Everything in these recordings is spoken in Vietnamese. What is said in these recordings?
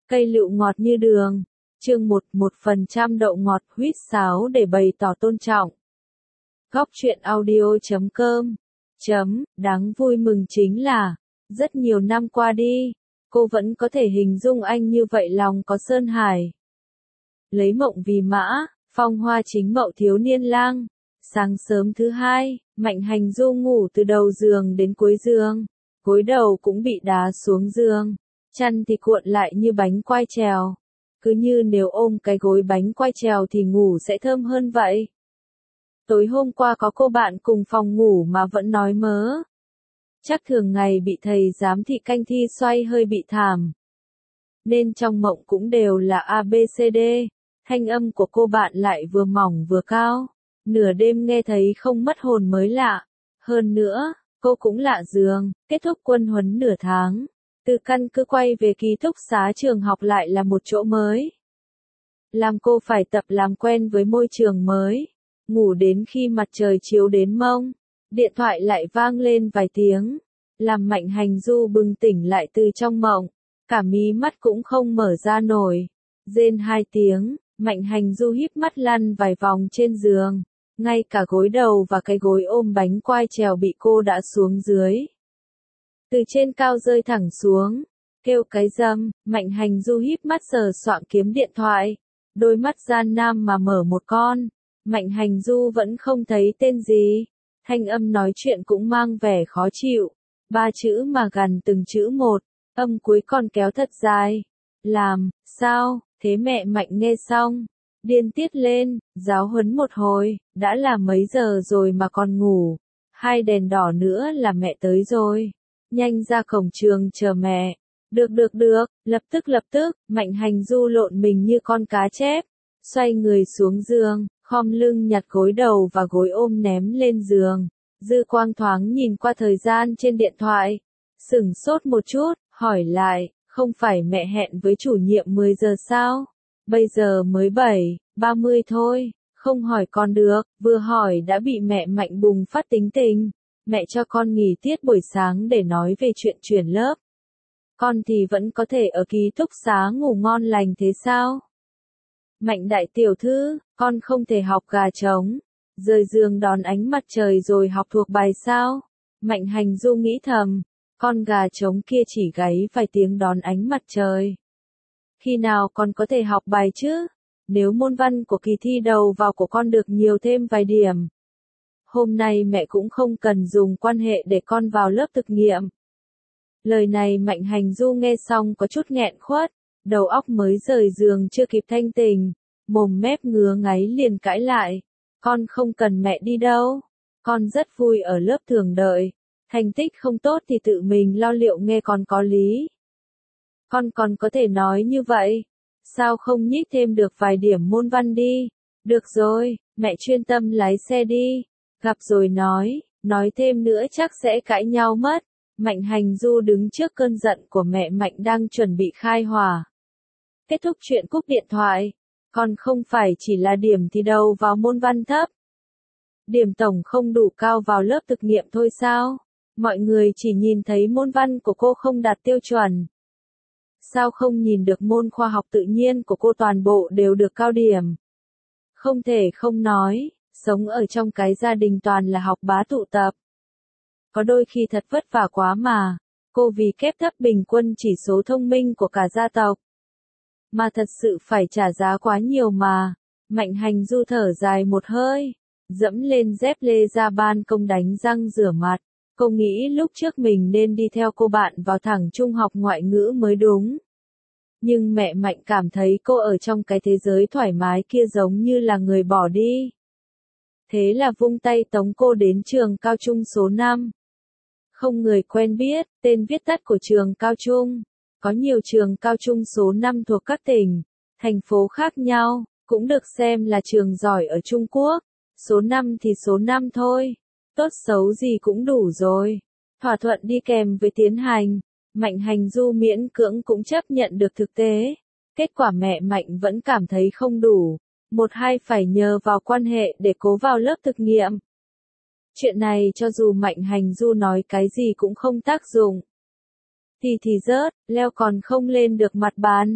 Cây lựu ngọt như đường. Chương 1, 1% đậu ngọt huýt sáo để bày tỏ tôn trọng. Góc truyện audio.com. Đáng vui mừng chính là, rất nhiều năm qua đi, cô vẫn có thể hình dung anh như vậy lòng có sơn hải. Lấy mộng vì mã, phong hoa chính mậu thiếu niên lang. Sáng sớm thứ hai, Mạnh Hành Du ngủ từ đầu giường đến cuối giường, gối đầu cũng bị đá xuống giường, chăn thì cuộn lại như bánh quai trèo. Cứ như nếu ôm cái gối bánh quai trèo thì ngủ sẽ thơm hơn vậy. Tối hôm qua có cô bạn cùng phòng ngủ mà vẫn nói mớ. Chắc thường ngày bị thầy giám thị canh thi xoay hơi bị thảm. Nên trong mộng cũng đều là ABCD, thanh âm của cô bạn lại vừa mỏng vừa cao. Nửa đêm nghe thấy không mất hồn mới lạ. Hơn nữa, cô cũng lạ giường, kết thúc quân huấn nửa tháng. Từ căn cứ quay về ký túc xá trường học lại là một chỗ mới. Làm cô phải tập làm quen với môi trường mới. Ngủ đến khi mặt trời chiếu đến mông. Điện thoại lại vang lên vài tiếng. Làm Mạnh Hành Du bừng tỉnh lại từ trong mộng. Cả mí mắt cũng không mở ra nổi. Rên 2 tiếng, Mạnh Hành Du híp mắt lăn vài vòng trên giường. Ngay cả gối đầu và cái gối ôm bánh quai trèo bị cô đã xuống dưới. Từ trên cao rơi thẳng xuống, kêu cái dâm, Mạnh Hành Du híp mắt sờ soạng kiếm điện thoại. Đôi mắt gian nam mà mở một con. Mạnh Hành Du vẫn không thấy tên gì. Thanh âm nói chuyện cũng mang vẻ khó chịu. 3 chữ mà gằn từng chữ một, âm cuối còn kéo thật dài. Làm, sao, thế mẹ Mạnh nghe xong. Điên tiết lên, giáo huấn một hồi, đã là mấy giờ rồi mà còn ngủ. 2 đèn đỏ nữa là mẹ tới rồi. Nhanh ra cổng trường chờ mẹ. Được, lập tức, Mạnh Hành Du lộn mình như con cá chép. Xoay người xuống giường, khom lưng nhặt gối đầu và gối ôm ném lên giường. Dư quang thoáng nhìn qua thời gian trên điện thoại. Sửng sốt một chút, hỏi lại, không phải mẹ hẹn với chủ nhiệm 10 giờ sao? Bây giờ mới 7:30 thôi, không hỏi con được, vừa hỏi đã bị mẹ Mạnh bùng phát tính tình. Mẹ cho con nghỉ tiết buổi sáng để nói về chuyện chuyển lớp. Con thì vẫn có thể ở ký túc xá ngủ ngon lành thế sao? Mạnh đại tiểu thư, con không thể học gà trống, rời giường đón ánh mặt trời rồi học thuộc bài sao? Mạnh Hành Du nghĩ thầm, con gà trống kia chỉ gáy vài tiếng đón ánh mặt trời. Khi nào con có thể học bài chứ? Nếu môn văn của kỳ thi đầu vào của con được nhiều thêm vài điểm. Hôm nay mẹ cũng không cần dùng quan hệ để con vào lớp thực nghiệm. Lời này Mạnh Hành Du nghe xong có chút nghẹn khuất, đầu óc mới rời giường chưa kịp thanh tỉnh, mồm mép ngứa ngáy liền cãi lại. Con không cần mẹ đi đâu, con rất vui ở lớp thường đợi, thành tích không tốt thì tự mình lo liệu nghe con có lý. Con còn có thể nói như vậy, sao không nhích thêm được vài điểm môn văn đi? Được rồi, mẹ chuyên tâm lái xe đi, gặp rồi nói thêm nữa chắc sẽ cãi nhau mất. Mạnh Hành Du đứng trước cơn giận của mẹ Mạnh đang chuẩn bị khai hỏa. Kết thúc chuyện cúp điện thoại, còn không phải chỉ là điểm thì đầu vào môn văn thấp. Điểm tổng không đủ cao vào lớp thực nghiệm thôi sao? Mọi người chỉ nhìn thấy môn văn của cô không đạt tiêu chuẩn. Sao không nhìn được môn khoa học tự nhiên của cô toàn bộ đều được cao điểm? Không thể không nói, sống ở trong cái gia đình toàn là học bá tụ tập. Có đôi khi thật vất vả quá mà, cô vì kép thấp bình quân chỉ số thông minh của cả gia tộc. Mà thật sự phải trả giá quá nhiều mà. Mạnh Hành Du thở dài một hơi, dẫm lên dép lê ra ban công đánh răng rửa mặt. Cô nghĩ lúc trước mình nên đi theo cô bạn vào thẳng trung học ngoại ngữ mới đúng. Nhưng mẹ Mạnh cảm thấy cô ở trong cái thế giới thoải mái kia giống như là người bỏ đi. Thế là vung tay tống cô đến trường cao trung số 5. Không người quen biết, tên viết tắt của trường cao trung. Có nhiều trường cao trung số 5 thuộc các tỉnh, thành phố khác nhau, cũng được xem là trường giỏi ở Trung Quốc. Số 5 thì số 5 thôi, tốt xấu gì cũng đủ rồi. Thỏa thuận đi kèm với tiến hành, Mạnh Hành Du miễn cưỡng cũng chấp nhận được thực tế. Kết quả mẹ Mạnh vẫn cảm thấy không đủ, một hai phải nhờ vào quan hệ để cố vào lớp thực nghiệm. Chuyện này cho dù Mạnh Hành Du nói cái gì cũng không tác dụng. Thì rớt, leo còn không lên được mặt bàn.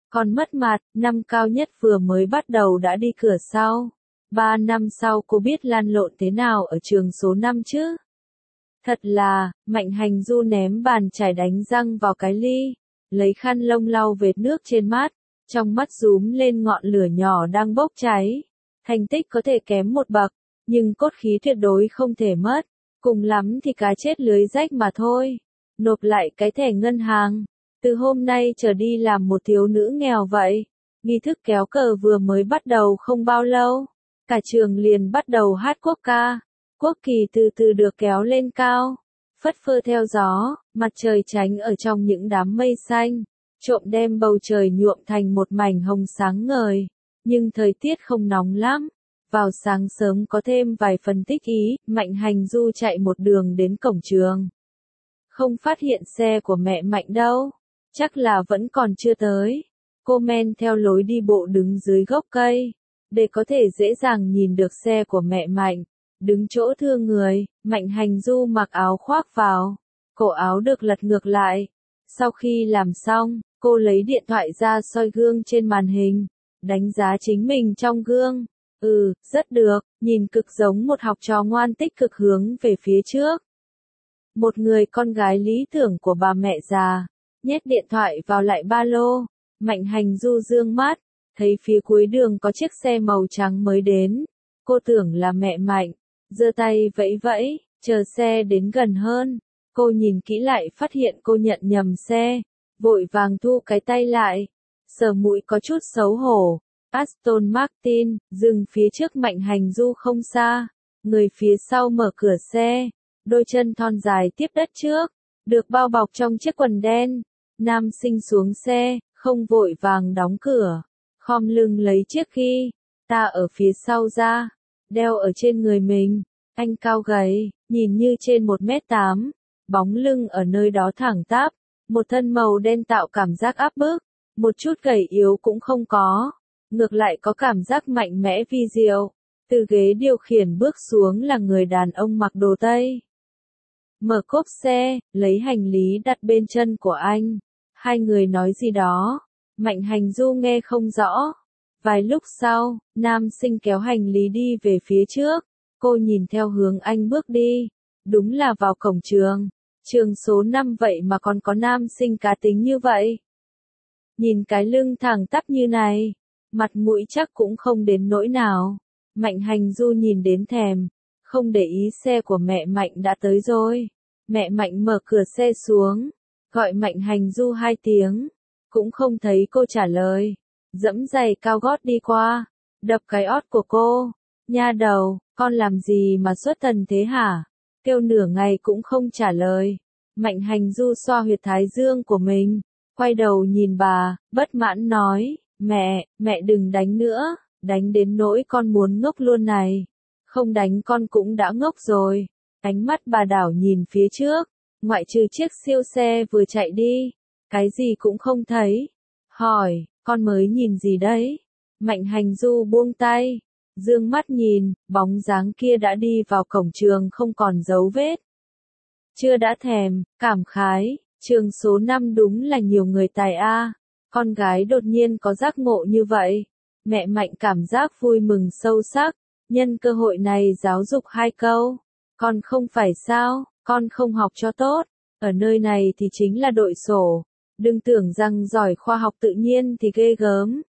Còn mất mặt, năm cao nhất vừa mới bắt đầu đã đi cửa sau. 3 năm sau cô biết lăn lộn thế nào ở trường số 5 chứ? Thật là, Mạnh Hành Du ném bàn chải đánh răng vào cái ly, lấy khăn lông lau vệt nước trên mắt, trong mắt rúm lên ngọn lửa nhỏ đang bốc cháy. Thành tích có thể kém một bậc, nhưng cốt khí tuyệt đối không thể mất, cùng lắm thì cá chết lưới rách mà thôi. Nộp lại cái thẻ ngân hàng, từ hôm nay trở đi làm một thiếu nữ nghèo vậy. Nghi thức kéo cờ vừa mới bắt đầu không bao lâu, cả trường liền bắt đầu hát quốc ca. Quốc kỳ từ từ được kéo lên cao, phất phơ theo gió, mặt trời tránh ở trong những đám mây xanh, trộm đem bầu trời nhuộm thành một mảnh hồng sáng ngời. Nhưng thời tiết không nóng lắm. Vào sáng sớm có thêm vài phần thích ý, Mạnh Hành Du chạy một đường đến cổng trường. Không phát hiện xe của mẹ Mạnh đâu, chắc là vẫn còn chưa tới. Cô men theo lối đi bộ đứng dưới gốc cây, để có thể dễ dàng nhìn được xe của mẹ Mạnh. Đứng chỗ thưa người, Mạnh Hành Du mặc áo khoác vào, cổ áo được lật ngược lại. Sau khi làm xong, cô lấy điện thoại ra soi gương trên màn hình, đánh giá chính mình trong gương. Rất được, nhìn cực giống một học trò ngoan tích cực hướng về phía trước. Một người con gái lý tưởng của bà mẹ già, nhét điện thoại vào lại ba lô. Mạnh Hành Du dương mắt, thấy phía cuối đường có chiếc xe màu trắng mới đến. Cô tưởng là mẹ Mạnh, giơ tay vẫy vẫy, chờ xe đến gần hơn. Cô nhìn kỹ lại phát hiện cô nhận nhầm xe, vội vàng thu cái tay lại, sờ mũi có chút xấu hổ. Aston Martin, dừng phía trước Mạnh Hành Du không xa. Người phía sau mở cửa xe, đôi chân thon dài tiếp đất trước, được bao bọc trong chiếc quần đen. Nam sinh xuống xe, không vội vàng đóng cửa, khom lưng lấy chiếc ghi ta ở phía sau ra, đeo ở trên người mình. Anh cao gầy, nhìn như trên 1m8, bóng lưng ở nơi đó thẳng tắp, một thân màu đen tạo cảm giác áp bức, một chút gầy yếu cũng không có. Ngược lại có cảm giác mạnh mẽ vi diệu. Từ ghế điều khiển bước xuống là người đàn ông mặc đồ Tây. Mở cốp xe, lấy hành lý đặt bên chân của anh. Hai người nói gì đó, Mạnh Hành Du nghe không rõ. Vài lúc sau, nam sinh kéo hành lý đi về phía trước. Cô nhìn theo hướng anh bước đi. Đúng là vào cổng trường. Trường số 5 vậy mà còn có nam sinh cá tính như vậy. Nhìn cái lưng thẳng tắp như này, mặt mũi chắc cũng không đến nỗi nào. Mạnh Hành Du nhìn đến thèm, không để ý xe của mẹ Mạnh đã tới rồi. Mẹ Mạnh mở cửa xe xuống, gọi Mạnh Hành Du 2 tiếng, cũng không thấy cô trả lời. Dẫm giày cao gót đi qua, đập cái ót của cô. Nha đầu, con làm gì mà xuất thần thế hả? Kêu nửa ngày cũng không trả lời. Mạnh Hành Du xoa huyệt thái dương của mình, quay đầu nhìn bà, bất mãn nói. Mẹ đừng đánh nữa, đánh đến nỗi con muốn ngốc luôn này. Không đánh con cũng đã ngốc rồi. Ánh mắt bà đảo nhìn phía trước, ngoại trừ chiếc siêu xe vừa chạy đi, cái gì cũng không thấy. Hỏi, con mới nhìn gì đấy? Mạnh Hành Du buông tay, dương mắt nhìn, bóng dáng kia đã đi vào cổng trường không còn dấu vết. Chưa đã thèm, cảm khái, trường số 5 đúng là nhiều người tài a. Con gái đột nhiên có giác ngộ như vậy. Mẹ Mạnh cảm giác vui mừng sâu sắc, nhân cơ hội này giáo dục 2 câu. Con không phải sao, con không học cho tốt, ở nơi này thì chính là đội sổ. Đừng tưởng rằng giỏi khoa học tự nhiên thì ghê gớm.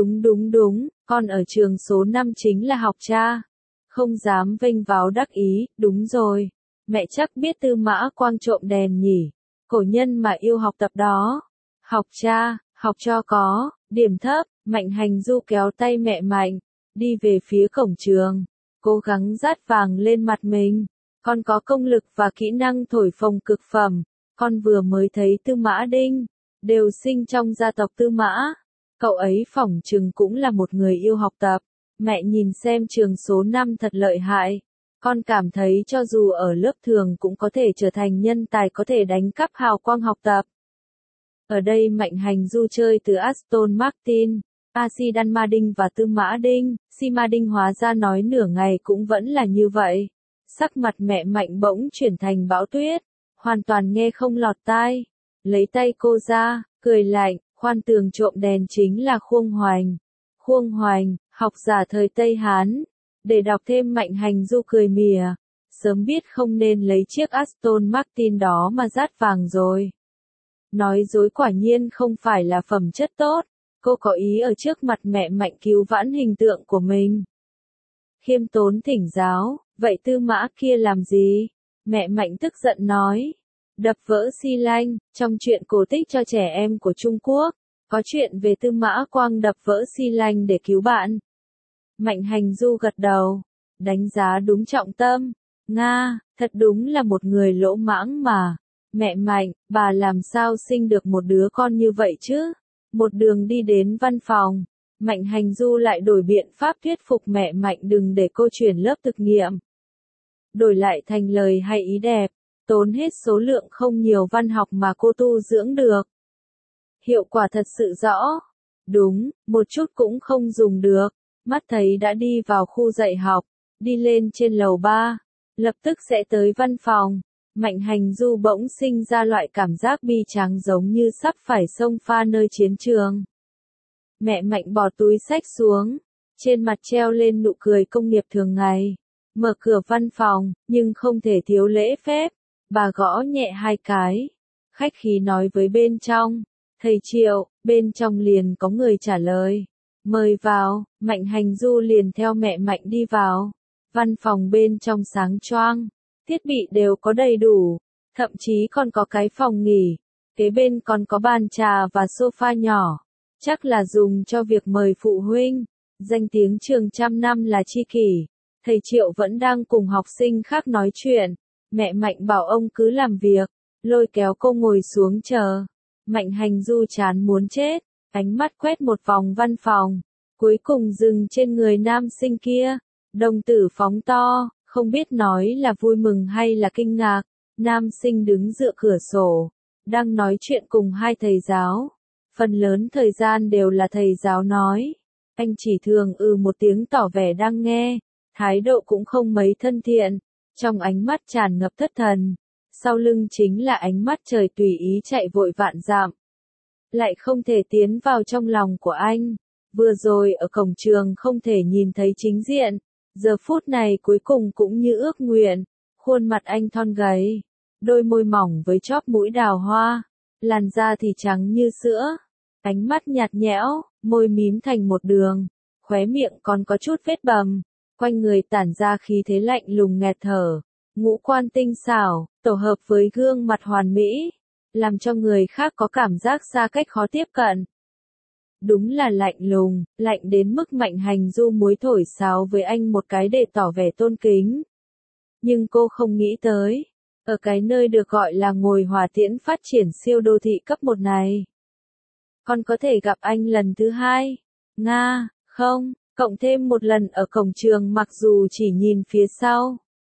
Đúng, con ở trường số 5 chính là học cha. Không dám vênh váo đắc ý, đúng rồi. Mẹ chắc biết Tư Mã Quang trộm đèn nhỉ, cổ nhân mà yêu học tập đó. Học cha, học cho có, điểm thấp. Mạnh Hành Du kéo tay mẹ Mạnh, đi về phía cổng trường, cố gắng dát vàng lên mặt mình. Con có công lực và kỹ năng thổi phồng cực phẩm, con vừa mới thấy Tư Mã Đinh, đều sinh trong gia tộc Tư Mã. Cậu ấy phỏng chừng cũng là một người yêu học tập. Mẹ nhìn xem trường số 5 thật lợi hại. Con cảm thấy cho dù ở lớp thường cũng có thể trở thành nhân tài có thể đánh cắp hào quang học tập. Ở đây Mạnh Hành Du chơi từ Aston Martin, Asidan Mading và Tư Mã Đinh. Si Mading hóa ra nói nửa ngày cũng vẫn là như vậy. Sắc mặt mẹ Mạnh bỗng chuyển thành bão tuyết, hoàn toàn nghe không lọt tai. Lấy tay cô ra, cười lạnh, Khoan tường trộm đèn chính là Khuông Hoành. Khuông Hoành, học giả thời Tây Hán. Để đọc thêm Mạnh Hành Du cười mỉa. Sớm biết không nên lấy chiếc Aston Martin đó mà dát vàng rồi. Nói dối quả nhiên không phải là phẩm chất tốt. Cô có ý ở trước mặt mẹ Mạnh cứu vãn hình tượng của mình. Khiêm tốn thỉnh giáo, vậy Tư Mã kia làm gì? Mẹ Mạnh tức giận nói. Đập vỡ xi lanh, trong truyện cổ tích cho trẻ em của Trung Quốc, có chuyện về Tư Mã Quang đập vỡ xi lanh để cứu bạn. Mạnh Hành Du gật đầu, đánh giá đúng trọng tâm. Nga, thật đúng là một người lỗ mãng mà. Mẹ Mạnh, bà làm sao sinh được một đứa con như vậy chứ? Một đường đi đến văn phòng, Mạnh Hành Du lại đổi biện pháp thuyết phục mẹ Mạnh đừng để cô chuyển lớp thực nghiệm. Đổi lại thành lời hay ý đẹp, tốn hết số lượng không nhiều văn học mà cô tu dưỡng được. Hiệu quả thật sự rõ. Đúng, một chút cũng không dùng được. Mắt thấy đã đi vào khu dạy học, đi lên trên lầu 3, lập tức sẽ tới văn phòng. Mạnh Hành Du bỗng sinh ra loại cảm giác bi tráng giống như sắp phải xông pha nơi chiến trường. Mẹ Mạnh bỏ túi xách xuống, trên mặt treo lên nụ cười công nghiệp thường ngày. Mở cửa văn phòng, nhưng không thể thiếu lễ phép. Bà gõ nhẹ 2 cái. Khách khí nói với bên trong. Thầy Triệu, bên trong liền có người trả lời. Mời vào, Mạnh Hành Du liền theo mẹ Mạnh đi vào. Văn phòng bên trong sáng choang. Thiết bị đều có đầy đủ. Thậm chí còn có cái phòng nghỉ. Kế bên còn có bàn trà và sofa nhỏ. Chắc là dùng cho việc mời phụ huynh. Danh tiếng trường trăm năm là tri kỷ. Thầy Triệu vẫn đang cùng học sinh khác nói chuyện. Mẹ Mạnh bảo ông cứ làm việc. Lôi kéo cô ngồi xuống chờ. Mạnh Hành Du chán muốn chết. Ánh mắt quét một vòng văn phòng. Cuối cùng dừng trên người nam sinh kia. Đồng tử phóng to. Không biết nói là vui mừng hay là kinh ngạc. Nam sinh đứng dựa cửa sổ. Đang nói chuyện cùng 2 thầy giáo. Phần lớn thời gian đều là thầy giáo nói. Anh chỉ thường một tiếng tỏ vẻ đang nghe. Thái độ cũng không mấy thân thiện. Trong ánh mắt tràn ngập thất thần. Sau lưng chính là ánh mắt trời tùy ý chạy vội vạn dặm. Lại không thể tiến vào trong lòng của anh. Vừa rồi ở cổng trường không thể nhìn thấy chính diện. Giờ phút này cuối cùng cũng như ước nguyện. Khuôn mặt anh thon gầy. Đôi môi mỏng với chóp mũi đào hoa. Làn da thì trắng như sữa. Ánh mắt nhạt nhẽo, môi mím thành một đường. Khóe miệng còn có chút vết bầm. Quanh người tản ra khí thế lạnh lùng nghẹt thở. Ngũ quan tinh xảo, tổ hợp với gương mặt hoàn mỹ. Làm cho người khác có cảm giác xa cách khó tiếp cận. Đúng là lạnh lùng, lạnh đến mức Mạnh Hành Du muối thổi sáo với anh một cái để tỏ vẻ tôn kính. Nhưng cô không nghĩ tới, ở cái nơi được gọi là ngồi hỏa tiễn phát triển siêu đô thị cấp 1 này. Còn có thể gặp anh lần thứ 2. Nga, không, cộng thêm một lần ở cổng trường mặc dù chỉ nhìn phía sau.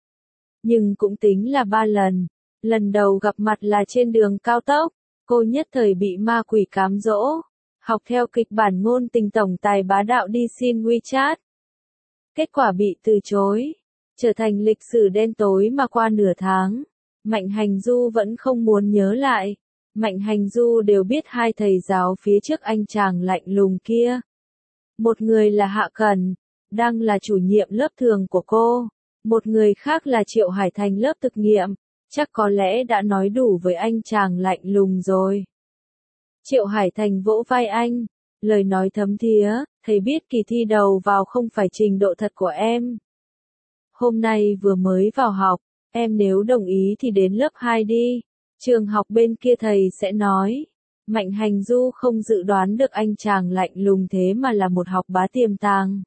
Nhưng cũng tính là 3 lần. Lần đầu gặp mặt là trên đường cao tốc, cô nhất thời bị ma quỷ cám dỗ. Học theo kịch bản ngôn tình tổng tài bá đạo đi xin WeChat. Kết quả bị từ chối. Trở thành lịch sử đen tối mà qua nửa tháng. Mạnh Hành Du vẫn không muốn nhớ lại. Mạnh Hành Du đều biết 2 thầy giáo phía trước anh chàng lạnh lùng kia. Một người là Hạ Cần, đang là chủ nhiệm lớp thường của cô. Một người khác là Triệu Hải Thành lớp thực nghiệm. Chắc có lẽ đã nói đủ với anh chàng lạnh lùng rồi. Triệu Hải Thành vỗ vai anh, lời nói thấm thía, thầy biết kỳ thi đầu vào không phải trình độ thật của em. Hôm nay vừa mới vào học, em nếu đồng ý thì đến lớp 2 đi. Trường học bên kia thầy sẽ nói. Mạnh Hành Du không dự đoán được anh chàng lạnh lùng thế mà là một học bá tiềm tàng.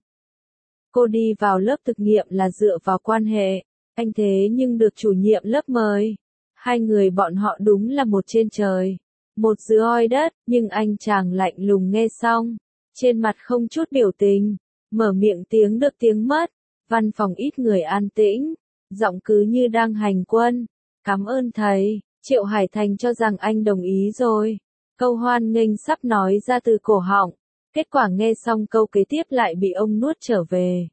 Cô đi vào lớp thực nghiệm là dựa vào quan hệ, anh thế nhưng được chủ nhiệm lớp mời. 2 người bọn họ đúng là một trên trời, một dưới oi đất, nhưng anh chàng lạnh lùng nghe xong, trên mặt không chút biểu tình, mở miệng tiếng được tiếng mất, văn phòng ít người an tĩnh, giọng cứ như đang hành quân. Cảm ơn thầy. Triệu Hải Thành cho rằng anh đồng ý rồi. Câu hoan nghênh sắp nói ra từ cổ họng. Kết quả nghe xong câu kế tiếp lại bị ông nuốt trở về.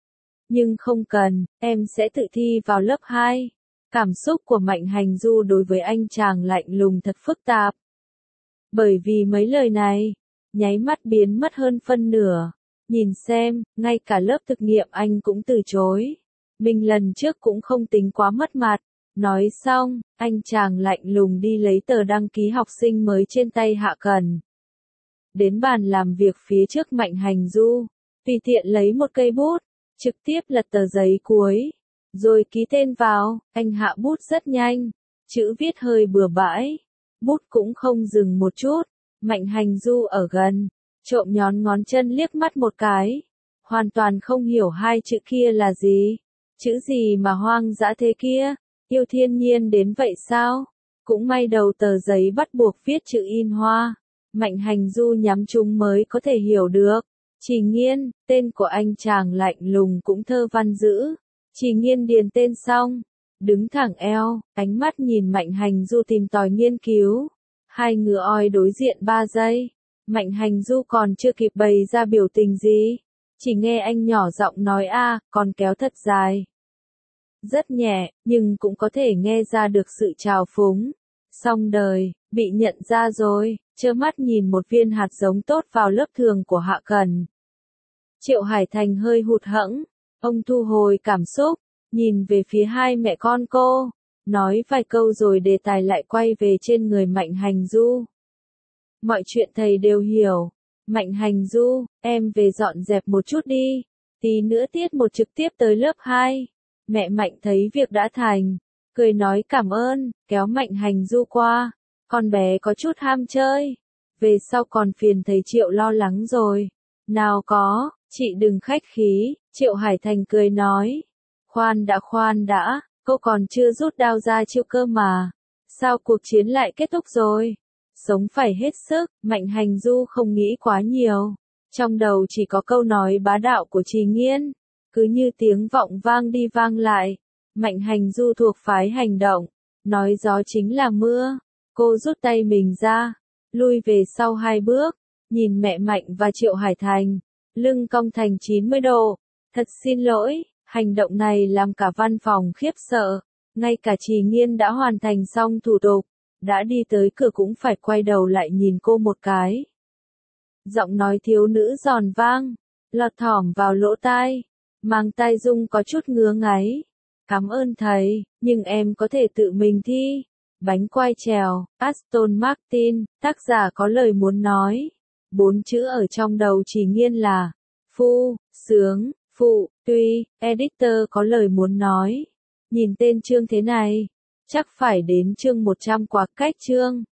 Nhưng không cần, em sẽ tự thi vào lớp 2. Cảm xúc của Mạnh Hành Du đối với anh chàng lạnh lùng thật phức tạp. Bởi vì mấy lời này, nháy mắt biến mất hơn phân nửa. Nhìn xem, ngay cả lớp thực nghiệm anh cũng từ chối. Mình lần trước cũng không tính quá mất mặt. Nói xong, anh chàng lạnh lùng đi lấy tờ đăng ký học sinh mới trên tay Hạ Cần. Đến bàn làm việc phía trước Mạnh Hành Du, tùy tiện lấy một cây bút, trực tiếp lật tờ giấy cuối, rồi ký tên vào. Anh hạ bút rất nhanh, chữ viết hơi bừa bãi, bút cũng không dừng một chút. Mạnh Hành Du ở gần, trộm nhón ngón chân liếc mắt một cái, hoàn toàn không hiểu hai chữ kia là gì. Chữ gì mà hoang dã thế kia, yêu thiên nhiên đến vậy sao? Cũng may đầu tờ giấy bắt buộc viết chữ in hoa. Mạnh Hành Du nhắm chúng mới có thể hiểu được. Trì Nghiên, tên của anh chàng lạnh lùng cũng thơ văn dữ. Trì Nghiên điền tên xong, đứng thẳng eo, ánh mắt nhìn Mạnh Hành Du tìm tòi nghiên cứu. Hai ngựa oi đối diện 3 giây. Mạnh Hành Du còn chưa kịp bày ra biểu tình gì, chỉ nghe anh nhỏ giọng nói còn kéo thật dài. Rất nhẹ, nhưng cũng có thể nghe ra được sự trào phúng. Xong đời, bị nhận ra rồi, trơ mắt nhìn một viên hạt giống tốt vào lớp thường của Hạ Cần. Triệu Hải Thành hơi hụt hẫng, ông thu hồi cảm xúc, nhìn về phía hai mẹ con cô, nói vài câu rồi đề tài lại quay về trên người Mạnh Hành Du. Mọi chuyện thầy đều hiểu. Mạnh Hành Du, em về dọn dẹp một chút đi, tí nữa tiết một trực tiếp tới lớp 2. Mẹ Mạnh thấy việc đã thành, cười nói cảm ơn, kéo Mạnh Hành Du qua. Con bé có chút ham chơi, về sau còn phiền thầy Triệu lo lắng rồi. Nào có, chị đừng khách khí, Triệu Hải Thành cười nói. Khoan đã, cô còn chưa rút đao ra chiêu cơ mà. Sao cuộc chiến lại kết thúc rồi? Sống phải hết sức, Mạnh Hành Du không nghĩ quá nhiều. Trong đầu chỉ có câu nói bá đạo của Trì Nghiên, cứ như tiếng vọng vang đi vang lại. Mạnh Hành Du thuộc phái hành động, nói gió chính là mưa. Cô rút tay mình ra, lui về sau 2 bước, nhìn mẹ Mạnh và Triệu Hải Thành, lưng cong thành 90 độ. Thật xin lỗi, hành động này làm cả văn phòng khiếp sợ. Ngay cả Trì Nghiên đã hoàn thành xong thủ tục, đã đi tới cửa cũng phải quay đầu lại nhìn cô một cái. Giọng nói thiếu nữ giòn vang, lọt thỏm vào lỗ tai, mang tai Dung có chút ngứa ngáy. Cảm ơn thầy, nhưng em có thể tự mình thi. Bánh quai trèo, Aston Martin, tác giả có lời muốn nói. 4 chữ ở trong đầu Trì Nghiên là phu, sướng, phụ, tuy, editor có lời muốn nói. Nhìn tên chương thế này, chắc phải đến chương 100 quá cách chương.